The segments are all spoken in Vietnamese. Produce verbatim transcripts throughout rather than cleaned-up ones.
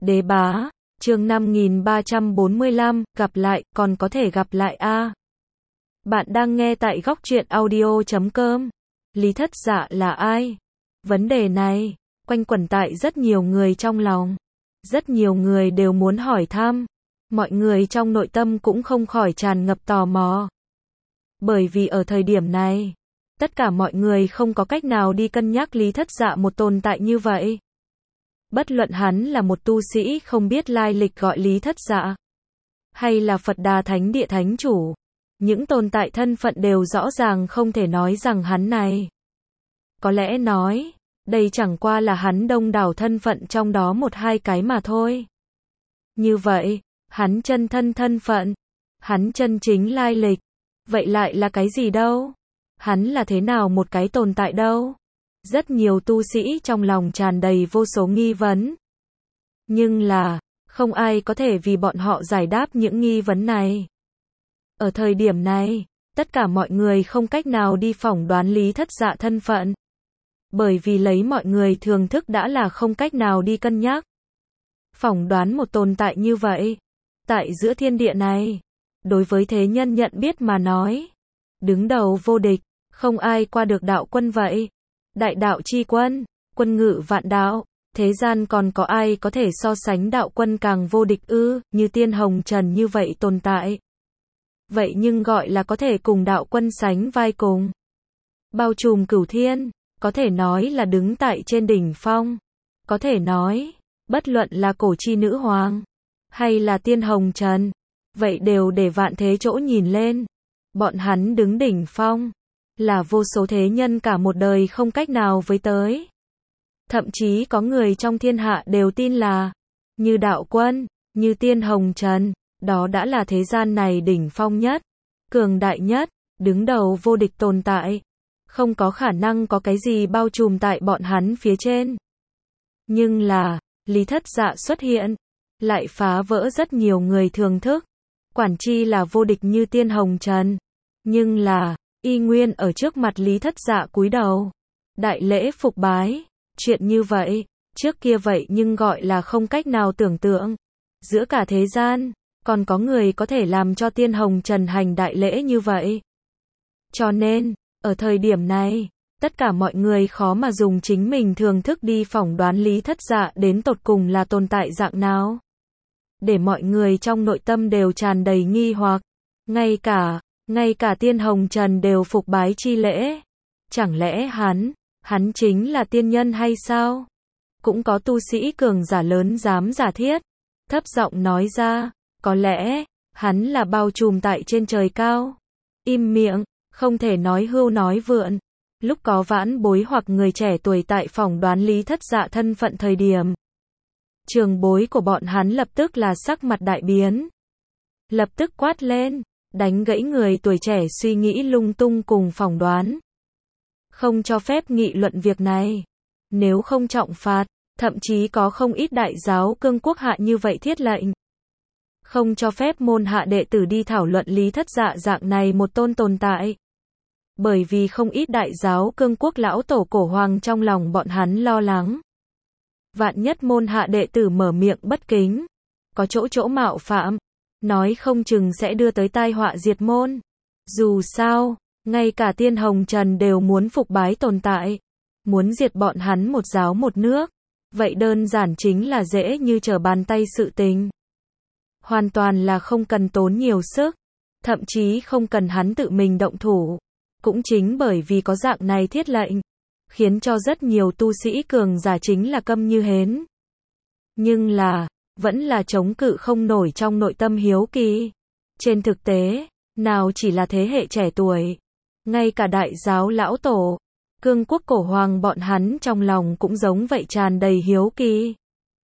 Đế bá, chương năm nghìn ba trăm bốn mươi lăm, gặp lại, còn có thể gặp lại a. À. Bạn đang nghe tại góc truyện audio chấm com. Lý Thất Dạ là ai? Vấn đề này, quanh quẩn tại rất nhiều người trong lòng. Rất nhiều người đều muốn hỏi thăm. Mọi người trong nội tâm cũng không khỏi tràn ngập tò mò. Bởi vì ở thời điểm này, tất cả mọi người không có cách nào đi cân nhắc Lý Thất Dạ một tồn tại như vậy. Bất luận hắn là một tu sĩ không biết lai lịch gọi Lý Thất Dạ, hay là Phật Đà Thánh Địa Thánh Chủ, những tồn tại thân phận đều rõ ràng không thể nói rằng hắn này. Có lẽ nói, đây chẳng qua là hắn đông đảo thân phận trong đó một hai cái mà thôi. Như vậy, hắn chân thân thân phận, hắn chân chính lai lịch, vậy lại là cái gì đâu? Hắn là thế nào một cái tồn tại đâu? Rất nhiều tu sĩ trong lòng tràn đầy vô số nghi vấn. Nhưng là, không ai có thể vì bọn họ giải đáp những nghi vấn này. Ở thời điểm này, tất cả mọi người không cách nào đi phỏng đoán Lý Thất Dạ thân phận. Bởi vì lấy mọi người thường thức đã là không cách nào đi cân nhắc. Phỏng đoán một tồn tại như vậy, tại giữa thiên địa này, đối với thế nhân nhận biết mà nói, đứng đầu vô địch, không ai qua được đạo quân vậy. Đại đạo chi quân, quân ngự vạn đạo, thế gian còn có ai có thể so sánh đạo quân càng vô địch ư, như tiên hồng trần như vậy tồn tại. Vậy nhưng gọi là có thể cùng đạo quân sánh vai cùng. Bao trùm cửu thiên, có thể nói là đứng tại trên đỉnh phong. Có thể nói, bất luận là cổ chi nữ hoàng, hay là tiên hồng trần, vậy đều để vạn thế chỗ nhìn lên. Bọn hắn đứng đỉnh phong, là vô số thế nhân cả một đời không cách nào với tới. Thậm chí có người trong thiên hạ đều tin là, như đạo quân, như tiên hồng trần, đó đã là thế gian này đỉnh phong nhất, cường đại nhất, đứng đầu vô địch tồn tại. Không có khả năng có cái gì bao trùm tại bọn hắn phía trên. Nhưng là, Lý Thất Dạ xuất hiện, lại phá vỡ rất nhiều người thường thức. Quản chi là vô địch như tiên hồng trần. Nhưng là, y nguyên ở trước mặt Lý Thất Dạ cúi đầu. Đại lễ phục bái. Chuyện như vậy, trước kia vậy nhưng gọi là không cách nào tưởng tượng. Giữa cả thế gian, còn có người có thể làm cho tiên hồng trần hành đại lễ như vậy. Cho nên, ở thời điểm này, tất cả mọi người khó mà dùng chính mình thường thức đi phỏng đoán Lý Thất Dạ đến tột cùng là tồn tại dạng nào. Để mọi người trong nội tâm đều tràn đầy nghi hoặc. Ngay cả, ngay cả tiên hồng trần đều phục bái chi lễ. Chẳng lẽ hắn, hắn chính là tiên nhân hay sao? Cũng có tu sĩ cường giả lớn dám giả thiết. Thấp giọng nói ra, có lẽ, hắn là bao trùm tại trên trời cao. Im miệng, không thể nói hưu nói vượn. Lúc có vãn bối hoặc người trẻ tuổi tại phỏng đoán Lý Thất Dạ thân phận thời điểm, trường bối của bọn hắn lập tức là sắc mặt đại biến. Lập tức quát lên, đánh gãy người tuổi trẻ suy nghĩ lung tung cùng phỏng đoán. Không cho phép nghị luận việc này. Nếu không trọng phạt, thậm chí có không ít đại giáo cương quốc hạ như vậy thiết lệnh. Không cho phép môn hạ đệ tử đi thảo luận Lý Thất Dạ dạng này một tôn tồn tại. Bởi vì không ít đại giáo cương quốc lão tổ cổ hoàng trong lòng bọn hắn lo lắng. Vạn nhất môn hạ đệ tử mở miệng bất kính, có chỗ chỗ mạo phạm, nói không chừng sẽ đưa tới tai họa diệt môn. Dù sao, ngay cả tiên hồng trần đều muốn phục bái tồn tại, muốn diệt bọn hắn một giáo một nước, vậy đơn giản chính là dễ như trở bàn tay sự tình. Hoàn toàn là không cần tốn nhiều sức, thậm chí không cần hắn tự mình động thủ. Cũng chính bởi vì có dạng này thiết lệnh, khiến cho rất nhiều tu sĩ cường giả chính là câm như hến. Nhưng là, vẫn là chống cự không nổi trong nội tâm hiếu kỳ. Trên thực tế, nào chỉ là thế hệ trẻ tuổi, ngay cả đại giáo lão tổ, cương quốc cổ hoàng bọn hắn trong lòng cũng giống vậy tràn đầy hiếu kỳ.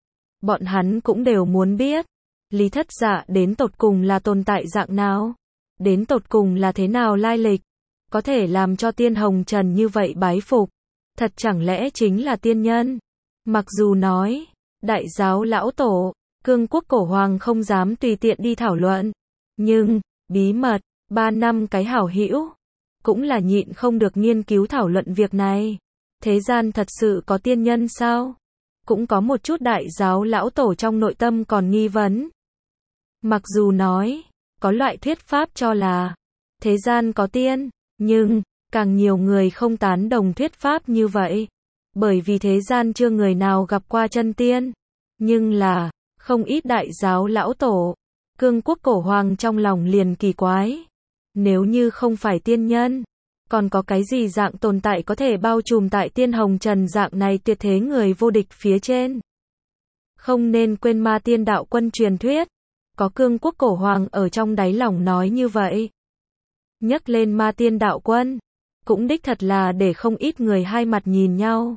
Bọn hắn cũng đều muốn biết, Lý Thất Dạ đến tột cùng là tồn tại dạng nào, đến tột cùng là thế nào lai lịch, có thể làm cho tiên hồng trần như vậy bái phục, thật chẳng lẽ chính là tiên nhân. Mặc dù nói, đại giáo lão tổ, cương quốc cổ hoàng không dám tùy tiện đi thảo luận, nhưng, bí mật, ba năm cái hảo hữu, cũng là nhịn không được nghiên cứu thảo luận việc này. Thế gian thật sự có tiên nhân sao? cũng có một chút đại giáo lão tổ trong nội tâm còn nghi vấn. Mặc dù nói, có loại thuyết pháp cho là thế gian có tiên, nhưng càng nhiều người không tán đồng thuyết pháp như vậy. Bởi vì thế gian chưa người nào gặp qua chân tiên. Nhưng là, không ít đại giáo lão tổ, cương quốc cổ hoàng trong lòng liền kỳ quái. Nếu như không phải tiên nhân, còn có cái gì dạng tồn tại có thể bao trùm tại tiên hồng trần dạng này tuyệt thế người vô địch phía trên. Không nên quên ma tiên đạo quân truyền thuyết. Có cương quốc cổ hoàng ở trong đáy lòng nói như vậy. Nhắc lên ma tiên đạo quân, cũng đích thật là để không ít người hai mặt nhìn nhau.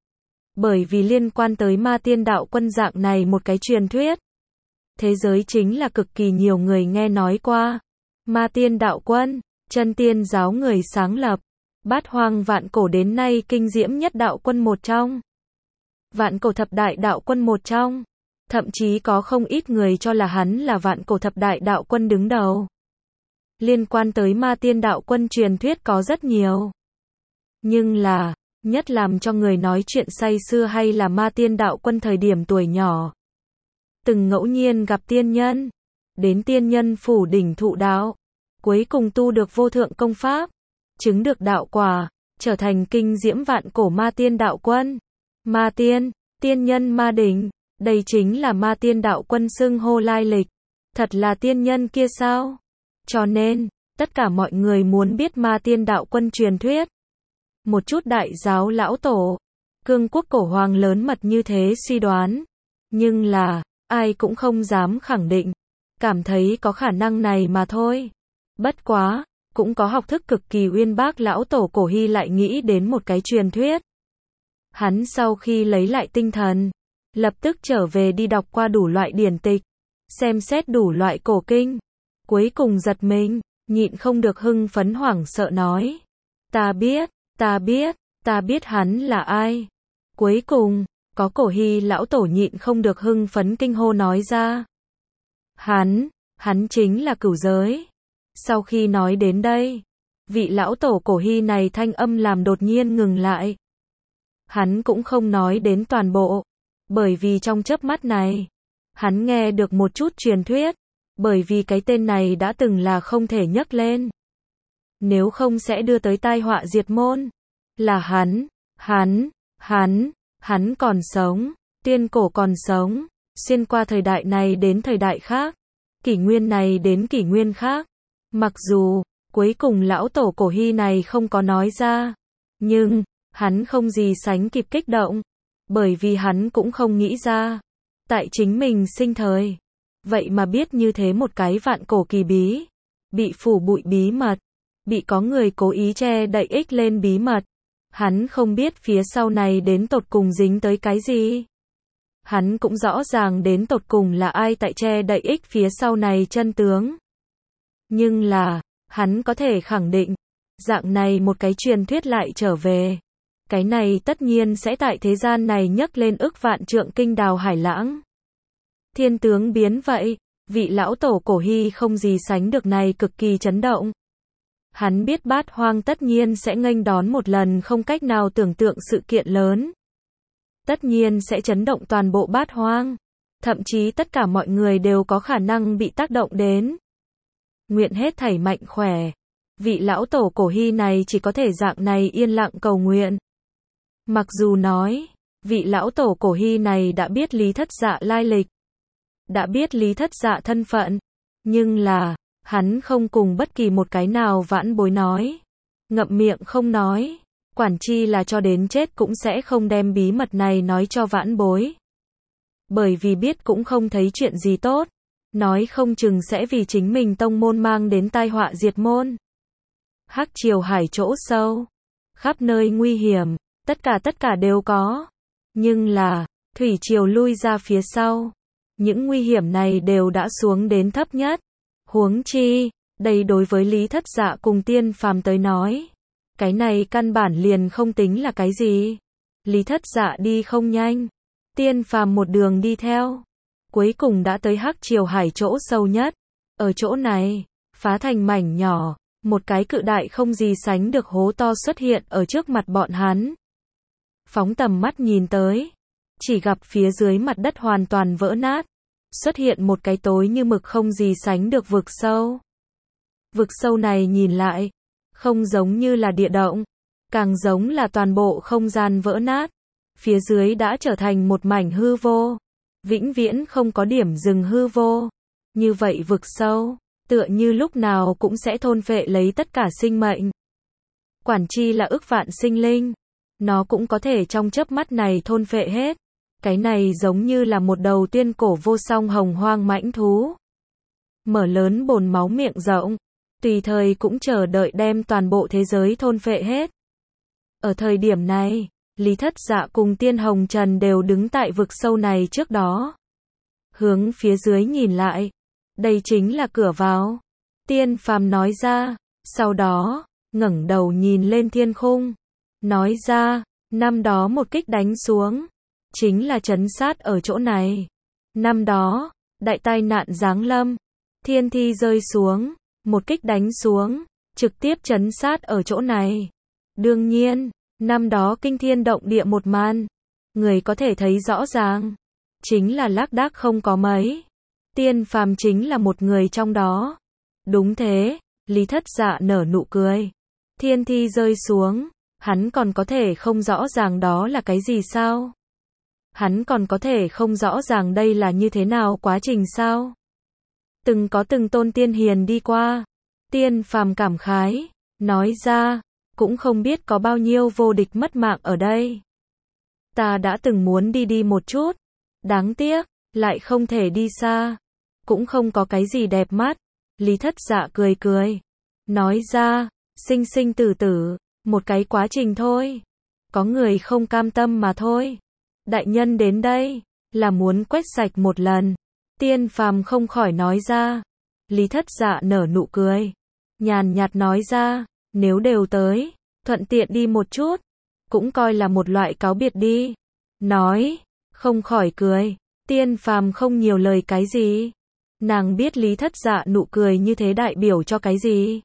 Bởi vì liên quan tới ma tiên đạo quân dạng này một cái truyền thuyết. Thế giới chính là cực kỳ nhiều người nghe nói qua. Ma tiên đạo quân, chân tiên giáo người sáng lập. Bát hoang vạn cổ đến nay kinh diễm nhất đạo quân một trong. Vạn cổ thập đại đạo quân một trong. Thậm chí có không ít người cho là hắn là vạn cổ thập đại đạo quân đứng đầu. Liên quan tới ma tiên đạo quân truyền thuyết có rất nhiều. Nhưng là, nhất làm cho người nói chuyện say xưa hay là ma tiên đạo quân thời điểm tuổi nhỏ. Từng ngẫu nhiên gặp tiên nhân. Đến tiên nhân phủ đỉnh thụ đạo. Cuối cùng tu được vô thượng công pháp. Chứng được đạo quả. Trở thành kinh diễm vạn cổ ma tiên đạo quân. Ma tiên, tiên nhân ma đỉnh. Đây chính là ma tiên đạo quân xưng hô lai lịch. Thật là tiên nhân kia sao? Cho nên, tất cả mọi người muốn biết ma tiên đạo quân truyền thuyết. Một chút đại giáo lão tổ, cương quốc cổ hoàng lớn mật như thế suy đoán. Nhưng là, ai cũng không dám khẳng định. Cảm thấy có khả năng này mà thôi. Bất quá, cũng có học thức cực kỳ uyên bác lão tổ cổ Hy lại nghĩ đến một cái truyền thuyết. Hắn sau khi lấy lại tinh thần, lập tức trở về đi đọc qua đủ loại điển tịch, xem xét đủ loại cổ kinh. Cuối cùng giật mình, nhịn không được hưng phấn hoảng sợ nói. Ta biết, ta biết, ta biết hắn là ai. Cuối cùng, có cổ Hy lão tổ nhịn không được hưng phấn kinh hô nói ra. Hắn, hắn chính là Cửu Giới. Sau khi nói đến đây, vị lão tổ cổ Hy này thanh âm làm đột nhiên ngừng lại. Hắn cũng không nói đến toàn bộ. Bởi vì trong chớp mắt này, hắn nghe được một chút truyền thuyết, bởi vì cái tên này đã từng là không thể nhắc lên. Nếu không sẽ đưa tới tai họa diệt môn. Là hắn, hắn, hắn, hắn còn sống, tiên cổ còn sống, xuyên qua thời đại này đến thời đại khác, kỷ nguyên này đến kỷ nguyên khác. Mặc dù, cuối cùng lão tổ cổ Hy này không có nói ra, nhưng, hắn không gì sánh kịp kích động. Bởi vì hắn cũng không nghĩ ra. Tại chính mình sinh thời. Vậy mà biết như thế một cái vạn cổ kỳ bí. Bị phủ bụi bí mật. Bị có người cố ý che đậy ích lên bí mật. Hắn không biết phía sau này đến tột cùng dính tới cái gì. Hắn cũng rõ ràng đến tột cùng là ai tại che đậy ích phía sau này chân tướng. Nhưng là, hắn có thể khẳng định. Dạng này một cái truyền thuyết lại trở về. Cái này tất nhiên sẽ tại thế gian này nhấc lên ức vạn trượng kinh đào hải lãng. Thiên tướng biến vậy, vị lão tổ cổ Hy không gì sánh được này cực kỳ chấn động. Hắn biết bát hoang tất nhiên sẽ nghênh đón một lần không cách nào tưởng tượng sự kiện lớn. Tất nhiên sẽ chấn động toàn bộ bát hoang. Thậm chí tất cả mọi người đều có khả năng bị tác động đến. Nguyện hết thảy mạnh khỏe. Vị lão tổ cổ Hy này chỉ có thể dạng này yên lặng cầu nguyện. Mặc dù nói, vị lão tổ cổ Hy này đã biết Lý Thất Dạ lai lịch, đã biết Lý Thất Dạ thân phận, nhưng là, hắn không cùng bất kỳ một cái nào vãn bối nói, ngậm miệng không nói, quản chi là cho đến chết cũng sẽ không đem bí mật này nói cho vãn bối. Bởi vì biết cũng không thấy chuyện gì tốt, nói không chừng sẽ vì chính mình tông môn mang đến tai họa diệt môn. Hắc triều hải chỗ sâu, khắp nơi nguy hiểm. Tất cả tất cả đều có. Nhưng là, thủy triều lui ra phía sau. Những nguy hiểm này đều đã xuống đến thấp nhất. Huống chi, đây đối với Lý Thất Dạ cùng tiên phàm tới nói. Cái này căn bản liền không tính là cái gì. Lý Thất Dạ đi không nhanh. Tiên phàm một đường đi theo. Cuối cùng đã tới hắc triều hải chỗ sâu nhất. Ở chỗ này, phá thành mảnh nhỏ. Một cái cự đại không gì sánh được hố to xuất hiện ở trước mặt bọn hắn. Phóng tầm mắt nhìn tới, chỉ gặp phía dưới mặt đất hoàn toàn vỡ nát, xuất hiện một cái tối như mực không gì sánh được vực sâu. Vực sâu này nhìn lại, không giống như là địa động, càng giống là toàn bộ không gian vỡ nát. Phía dưới đã trở thành một mảnh hư vô, vĩnh viễn không có điểm dừng hư vô. Như vậy vực sâu, tựa như lúc nào cũng sẽ thôn phệ lấy tất cả sinh mệnh. Quản chi là ức vạn sinh linh, nó cũng có thể trong chớp mắt này thôn phệ hết. Cái này giống như là một đầu tiên cổ vô song hồng hoang mãnh thú. Mở lớn bồn máu miệng rộng, tùy thời cũng chờ đợi đem toàn bộ thế giới thôn phệ hết. Ở thời điểm này, Lý Thất Dạ cùng Tiên Hồng Trần đều đứng tại vực sâu này trước đó. Hướng phía dưới nhìn lại, đây chính là cửa vào. Tiên Phàm nói ra, sau đó, ngẩng đầu nhìn lên thiên khung. Nói ra, năm đó một kích đánh xuống, chính là trấn sát ở chỗ này. Năm đó, đại tai nạn giáng lâm, thiên thi rơi xuống, một kích đánh xuống, trực tiếp trấn sát ở chỗ này. Đương nhiên, năm đó kinh thiên động địa một màn, người có thể thấy rõ ràng, chính là lác đác không có mấy. Tiên Phàm chính là một người trong đó. Đúng thế, Lý Thất Dạ nở nụ cười. Thiên thi rơi xuống, hắn còn có thể không rõ ràng đó là cái gì sao? Hắn còn có thể không rõ ràng đây là như thế nào quá trình sao? Từng có từng tôn tiên hiền đi qua. Tiên Phàm cảm khái, nói ra, cũng không biết có bao nhiêu vô địch mất mạng ở đây. Ta đã từng muốn đi đi một chút, đáng tiếc, lại không thể đi xa. Cũng không có cái gì đẹp mắt. Lý Thất Dạ cười cười, nói ra, sinh sinh tử tử, một cái quá trình thôi. Có người không cam tâm mà thôi. Đại nhân đến đây, là muốn quét sạch một lần. Tiên Phàm không khỏi nói ra. Lý Thất Dạ nở nụ cười, nhàn nhạt nói ra, nếu đều tới, thuận tiện đi một chút, cũng coi là một loại cáo biệt đi. Nói, không khỏi cười. Tiên Phàm không nhiều lời cái gì. Nàng biết Lý Thất Dạ nụ cười như thế đại biểu cho cái gì.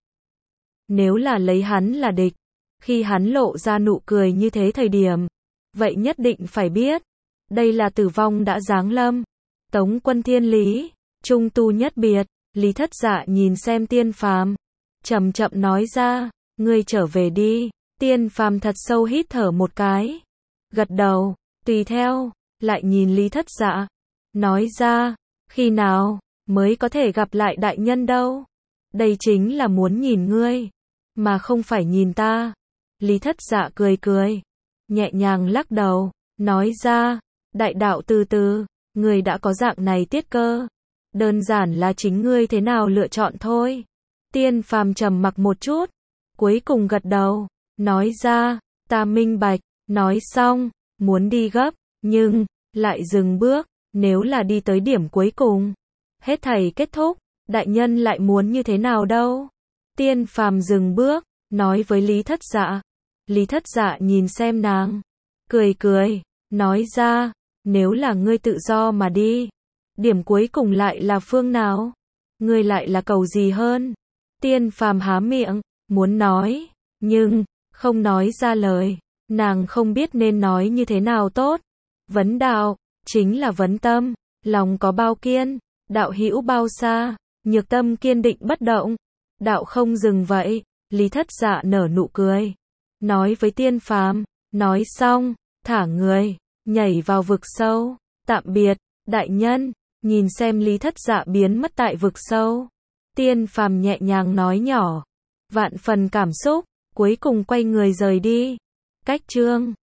Nếu là lấy hắn là địch, khi hắn lộ ra nụ cười như thế thời điểm, vậy nhất định phải biết, đây là tử vong đã giáng lâm. Tống quân thiên lý, trung tu nhất biệt. Lý Thất Dạ nhìn xem Tiên Phàm, chậm chậm nói ra, ngươi trở về đi. Tiên Phàm thật sâu hít thở một cái, gật đầu, tùy theo, lại nhìn Lý Thất Dạ, nói ra, khi nào mới có thể gặp lại đại nhân đâu? Đây chính là muốn nhìn ngươi, mà không phải nhìn ta. Lý Thất Dạ cười cười, nhẹ nhàng lắc đầu, nói ra, đại đạo từ từ, ngươi đã có dạng này tiết cơ, đơn giản là chính ngươi thế nào lựa chọn thôi. Tiên Phàm trầm mặc một chút, cuối cùng gật đầu, nói ra, ta minh bạch. Nói xong, muốn đi gấp, nhưng lại dừng bước. Nếu là đi tới điểm cuối cùng, hết thảy kết thúc, đại nhân lại muốn như thế nào đâu? Tiên Phàm dừng bước, nói với Lý Thất Dạ. Lý Thất Dạ nhìn xem nàng, cười cười, nói ra, nếu là ngươi tự do mà đi, điểm cuối cùng lại là phương nào? Ngươi lại là cầu gì hơn? Tiên Phàm há miệng, muốn nói, nhưng không nói ra lời. Nàng không biết nên nói như thế nào tốt. Vấn đạo, chính là vấn tâm, lòng có bao kiên, đạo hữu bao xa, nhược tâm kiên định bất động, đạo không dừng vậy. Lý Thất Dạ nở nụ cười, nói với Tiên Phàm, nói xong, thả người, nhảy vào vực sâu, tạm biệt, đại nhân. Nhìn xem Lý Thất Dạ biến mất tại vực sâu, Tiên Phàm nhẹ nhàng nói nhỏ, vạn phần cảm xúc, cuối cùng quay người rời đi. Cách chương